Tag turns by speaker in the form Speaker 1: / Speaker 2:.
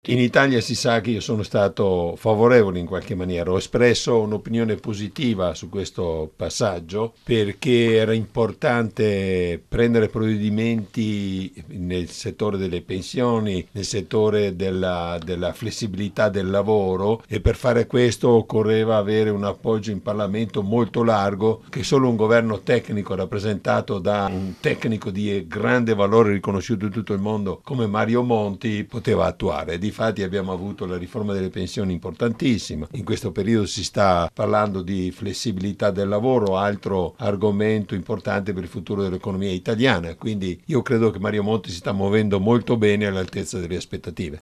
Speaker 1: In Italia si sa che io sono stato favorevole in qualche maniera, ho espresso un'opinione positiva su questo passaggio perché era importante prendere provvedimenti nel settore delle pensioni, nel settore della flessibilità del lavoro, e per fare questo occorreva avere un appoggio in Parlamento molto largo che solo un governo tecnico rappresentato da un tecnico di grande valore riconosciuto in tutto il mondo come Mario Monti poteva attuare. Difatti abbiamo avuto la riforma delle pensioni importantissima. In questo periodo si sta parlando di flessibilità del lavoro, altro argomento importante per il futuro dell'economia italiana. Quindi io credo che Mario Monti si sta muovendo molto bene all'altezza delle aspettative.